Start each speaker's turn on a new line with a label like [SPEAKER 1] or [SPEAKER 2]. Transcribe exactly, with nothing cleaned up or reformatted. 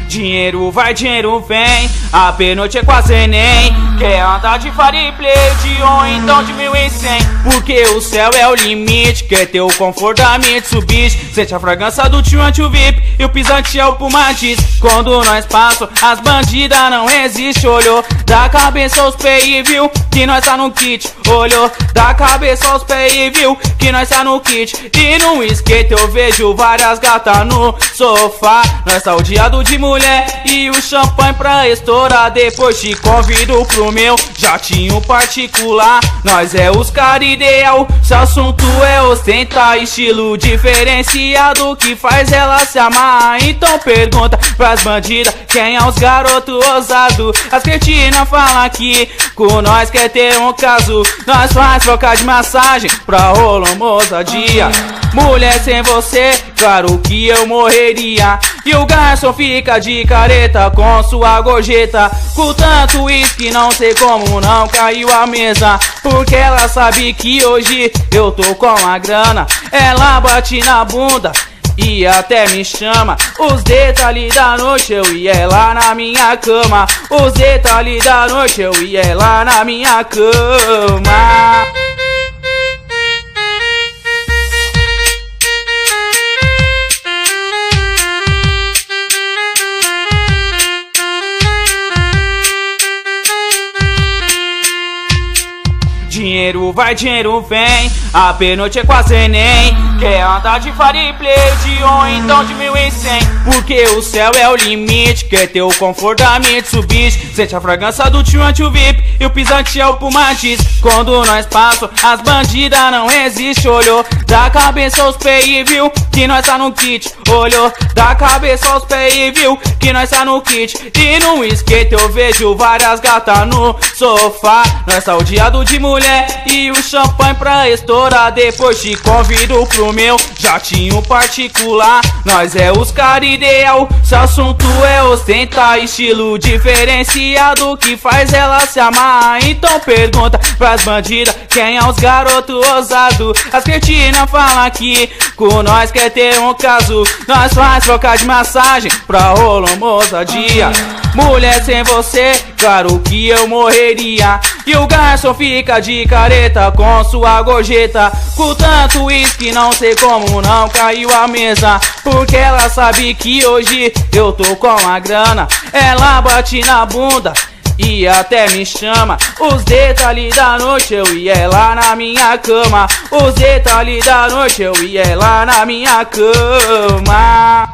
[SPEAKER 1] Dinheiro vai, dinheiro vem, a pernoite é quase Enem. Quer andar de Fariplay de um, então de mil e cem. Porque o céu é o limite, quer ter o conforto da Mitsubishi. Sente a fragrância do tio anti V I P e o pisante é o Puma diz. Quando nós passamos, as bandidas não existe. Olhou da cabeça aos pés e viu que nós tá no kit. Olhou da cabeça aos pés e viu que nós tá no kit. E no skate eu vejo várias gatas no sofá. Nós tá odiado de mulher e o champanhe pra estourar. Depois te convido pro meu jatinho particular. Nós é os cara ideal, se assunto é ostentar. Estilo diferenciado que faz ela se amar. Então pergunta pras bandidas quem é os garotos ousados. As cretinas falam que com nós quer ter um caso. Nós faz trocar de massagem pra rolar uma ousadia. Mulher sem você, claro que eu morreria. E o garçom fica de careta com sua gorjeta. Com tanto uísque não sei como não caiu a mesa. Porque ela sabe que hoje eu tô com a grana. Ela bate na bunda e até me chama. Os detalhes da noite eu ia ela na minha cama. Os detalhes da noite eu ia ela na minha cama. Dinheiro vai, dinheiro vem, a pernoite é quase Enem. Quer andar de Fariplay de um, então de mil e cem. Porque o céu é o limite, quer ter o conforto da Mitsubishi. Sente a fragrância do tio anti V I P e o pisante é o Puma diz. Quando nós passamos, as bandidas não existe. Olhou da cabeça aos pés e viu que nós tá no kit. Olhou da cabeça aos pés e viu que nós tá no kit. E no skate eu vejo várias gatas no sofá. Nós tá odiado de mulher e o champanhe pra estourar. Depois te convido pro meu jatinho particular. Nós é os cara ideal, se assunto é ostentar. Estilo diferenciado que faz ela se amar. Então pergunta pras bandidas quem é os garotos ousados. As cretinas falam que com nós quer ter um caso. Nós faz trocar de massagem pra rolar uma ousadia. Mulher sem você, claro que eu morreria. E o garçom fica de careta com sua gorjeta. Com tanto uísque não sei como não caiu a mesa. Porque ela sabe que hoje eu tô com a grana. Ela bate na bunda e até me chama. Os detalhes da noite eu ia lá na minha cama. Os detalhes da noite eu ia lá na minha cama.